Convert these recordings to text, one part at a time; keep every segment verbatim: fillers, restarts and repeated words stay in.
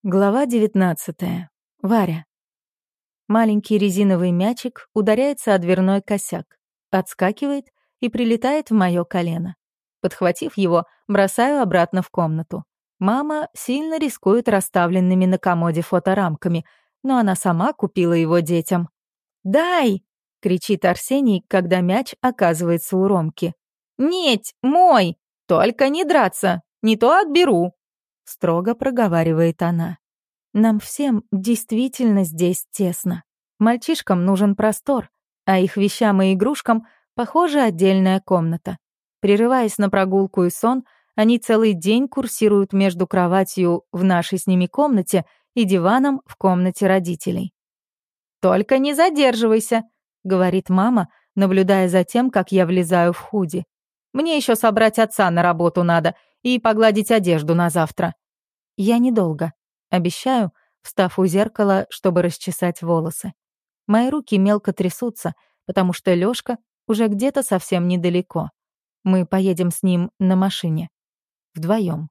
Глава девятнадцатая. Варя. Маленький резиновый мячик ударяется о дверной косяк, отскакивает и прилетает в моё колено. Подхватив его, бросаю обратно в комнату. Мама сильно рискует расставленными на комоде фоторамками, но она сама купила его детям. «Дай!» — кричит Арсений, когда мяч оказывается у Ромки. «Нет, мой! Только не драться, не то отберу!» — строго проговаривает она. Нам всем действительно здесь тесно. Мальчишкам нужен простор, а их вещам и игрушкам, похоже, отдельная комната. Прерываясь на прогулку и сон, они целый день курсируют между кроватью в нашей с ними комнате и диваном в комнате родителей. «Только не задерживайся», — говорит мама, наблюдая за тем, как я влезаю в худи. «Мне еще собрать отца на работу надо и погладить одежду на завтра». Я недолго. Обещаю, встав у зеркала, чтобы расчесать волосы. Мои руки мелко трясутся, потому что Лёшка уже где-то совсем недалеко. Мы поедем с ним на машине. Вдвоем.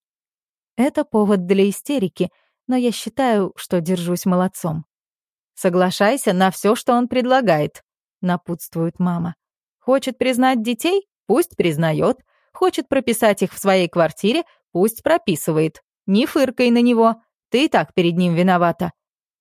Это повод для истерики, но я считаю, что держусь молодцом. «Соглашайся на все, что он предлагает», — напутствует мама. «Хочет признать детей? Пусть признает. Хочет прописать их в своей квартире? Пусть прописывает. Не фыркай на него. Ты и так перед ним виновата».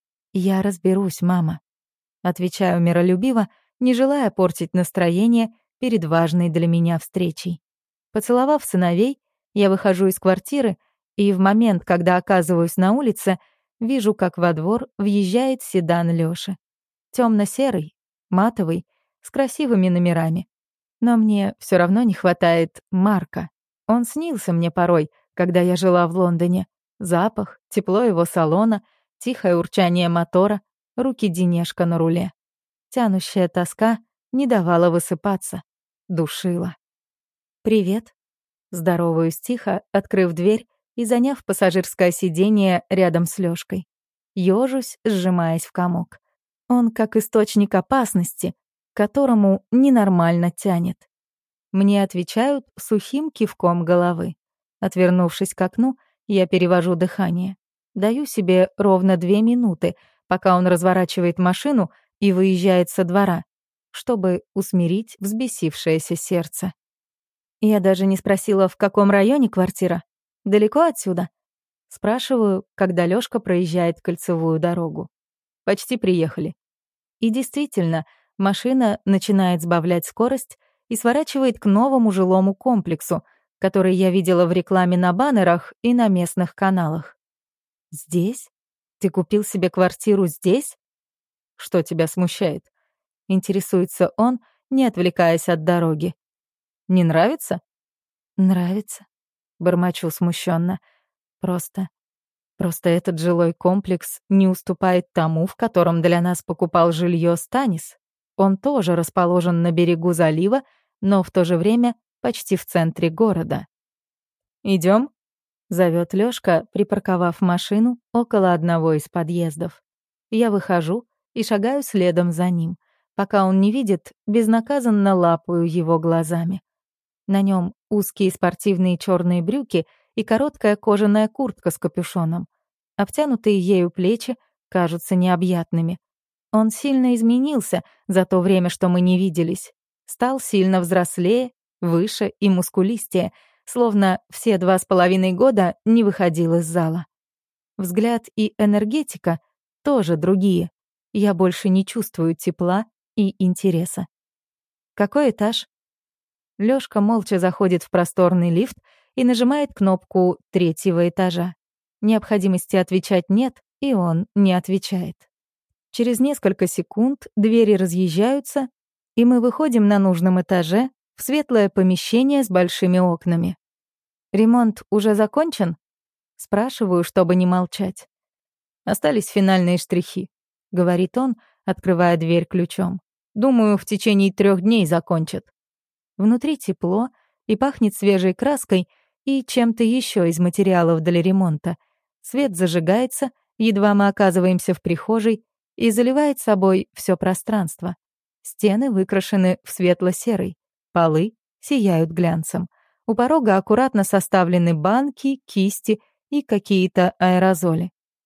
«Я разберусь, мама», — отвечаю миролюбиво, не желая портить настроение перед важной для меня встречей. Поцеловав сыновей, я выхожу из квартиры, и в момент, когда оказываюсь на улице, вижу, как во двор въезжает седан Лёши. Тёмно-серый, матовый, с красивыми номерами. Но мне всё равно не хватает Марка. Он снился мне порой, когда я жила в Лондоне. Запах, тепло его салона, тихое урчание мотора, руки Денешка на руле. Тянущая тоска не давала высыпаться, душила. «Привет», — здороваюсь тихо, открыв дверь и заняв пассажирское сиденье рядом с Лёшкой. Ёжусь, сжимаясь в комок. Он как источник опасности, к которому ненормально тянет. Мне отвечают сухим кивком головы. Отвернувшись к окну, я перевожу дыхание. Даю себе ровно две минуты, пока он разворачивает машину и выезжает со двора, чтобы усмирить взбесившееся сердце. Я даже не спросила, в каком районе квартира. Далеко отсюда? Спрашиваю, когда Лёшка проезжает кольцевую дорогу. Почти приехали. И действительно, машина начинает сбавлять скорость и сворачивает к новому жилому комплексу, который я видела в рекламе на баннерах и на местных каналах. «Здесь? Ты купил себе квартиру здесь?» «Что тебя смущает?» — интересуется он, не отвлекаясь от дороги. «Не нравится?» «Нравится», — бормочу смущенно. «Просто... просто этот жилой комплекс не уступает тому, в котором для нас покупал жилье Станис. Он тоже расположен на берегу залива, но в то же время почти в центре города. «Идём?» — зовёт Лёшка, припарковав машину около одного из подъездов. Я выхожу и шагаю следом за ним. Пока он не видит, безнаказанно лапаю его глазами. На нём узкие спортивные чёрные брюки и короткая кожаная куртка с капюшоном. Обтянутые ею плечи кажутся необъятными. Он сильно изменился за то время, что мы не виделись. Стал сильно взрослее, выше и мускулистее, словно все два с половиной года не выходил из зала. Взгляд и энергетика тоже другие. Я больше не чувствую тепла и интереса. «Какой этаж?» Лёшка молча заходит в просторный лифт и нажимает кнопку третьего этажа. Необходимости отвечать нет, и он не отвечает. Через несколько секунд двери разъезжаются, и мы выходим на нужном этаже в светлое помещение с большими окнами. «Ремонт уже закончен?» Спрашиваю, чтобы не молчать. «Остались финальные штрихи», — говорит он, открывая дверь ключом. «Думаю, в течение трех дней закончат». Внутри тепло и пахнет свежей краской и чем-то еще из материалов для ремонта. Свет зажигается, едва мы оказываемся в прихожей, и заливает собой все пространство. Стены выкрашены в светло-серый, полы сияют глянцем. У порога аккуратно составлены банки, кисти и какие-то аэрозоли.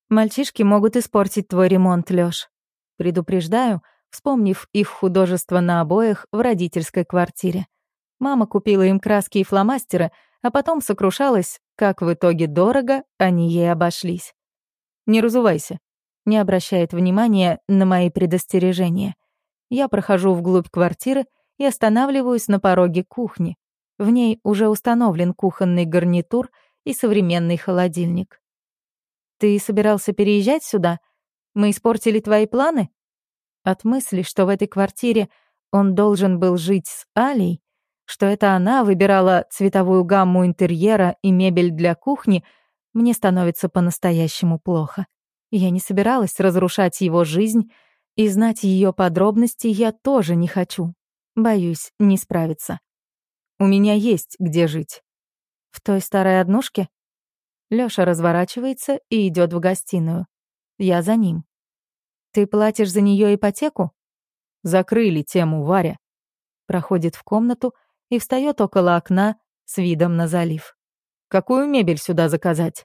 Мальчишки могут испортить твой ремонт, Лёш. Предупреждаю, вспомнив их художество на обоях в родительской квартире. Мама купила им краски и фломастеры, а потом сокрушалась, как в итоге дорого они ей обошлись. Не разувайся. Не обращает внимания на мои предостережения. Я прохожу вглубь квартиры и останавливаюсь на пороге кухни. В ней уже установлен кухонный гарнитур и современный холодильник. «Ты собирался переезжать сюда? Мы испортили твои планы?» От мысли, что в этой квартире он должен был жить с Алей, что это она выбирала цветовую гамму интерьера и мебель для кухни, мне становится по-настоящему плохо. Я не собиралась разрушать его жизнь, и знать ее подробности я тоже не хочу. Боюсь не справиться. У меня есть где жить. В той старой однушке? Лёша разворачивается и идёт в гостиную. Я за ним. Ты платишь за неё ипотеку? Закрыли тему, Варя. Проходит в комнату и встаёт около окна с видом на залив. Какую мебель сюда заказать?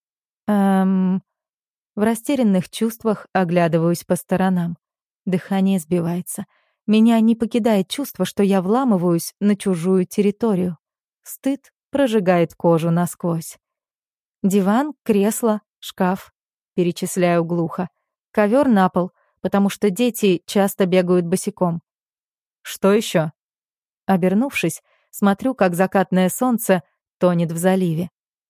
Эм... В растерянных чувствах оглядываюсь по сторонам. Дыхание сбивается. Меня не покидает чувство, что я вламываюсь на чужую территорию. Стыд прожигает кожу насквозь. Диван, кресло, шкаф. Перечисляю глухо. Ковер на пол, потому что дети часто бегают босиком. Что еще? Обернувшись, смотрю, как закатное солнце тонет в заливе.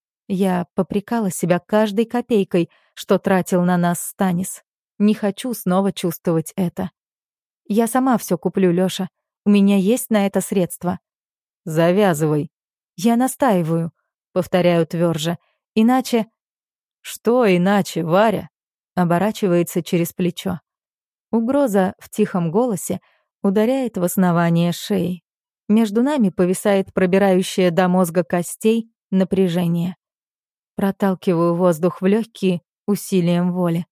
Я попрекала себя каждой копейкой, что тратил на нас Станис. Не хочу снова чувствовать это. Я сама все куплю, Лёша. У меня есть на это средства. Завязывай. Я настаиваю, повторяю тверже. Иначе... Что иначе, Варя? Оборачивается через плечо. Угроза в тихом голосе ударяет в основание шеи. Между нами повисает пробирающее до мозга костей напряжение. Проталкиваю воздух в легкие усилием воли.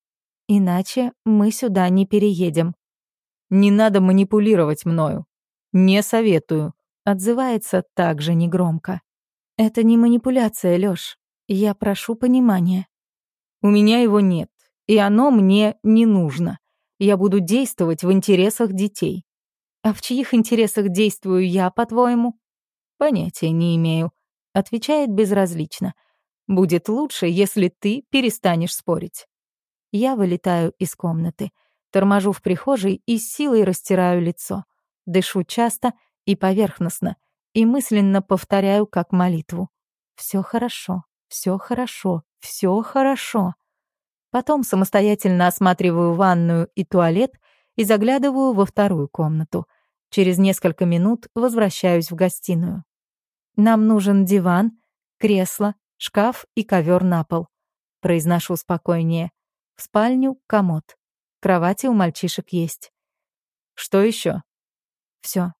Иначе мы сюда не переедем. Не надо манипулировать мною. Не советую. Отзывается также негромко. Это не манипуляция, Лёш. Я прошу понимания. У меня его нет, и оно мне не нужно. Я буду действовать в интересах детей. А в чьих интересах действую я, по-твоему? Понятия не имею. Отвечает безразлично. Будет лучше, если ты перестанешь спорить. Я вылетаю из комнаты, торможу в прихожей и с силой растираю лицо. Дышу часто и поверхностно, и мысленно повторяю как молитву. Всё хорошо, всё хорошо, всё хорошо. Потом самостоятельно осматриваю ванную и туалет и заглядываю во вторую комнату. Через несколько минут возвращаюсь в гостиную. Нам нужен диван, кресло, шкаф и ковер на пол. Произношу спокойнее. В спальню комод. Кровати у мальчишек есть. Что еще? Все.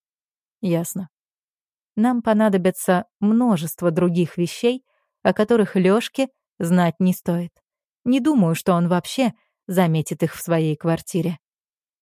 Ясно. Нам понадобится множество других вещей, о которых Лёшке знать не стоит. Не думаю, что он вообще заметит их в своей квартире.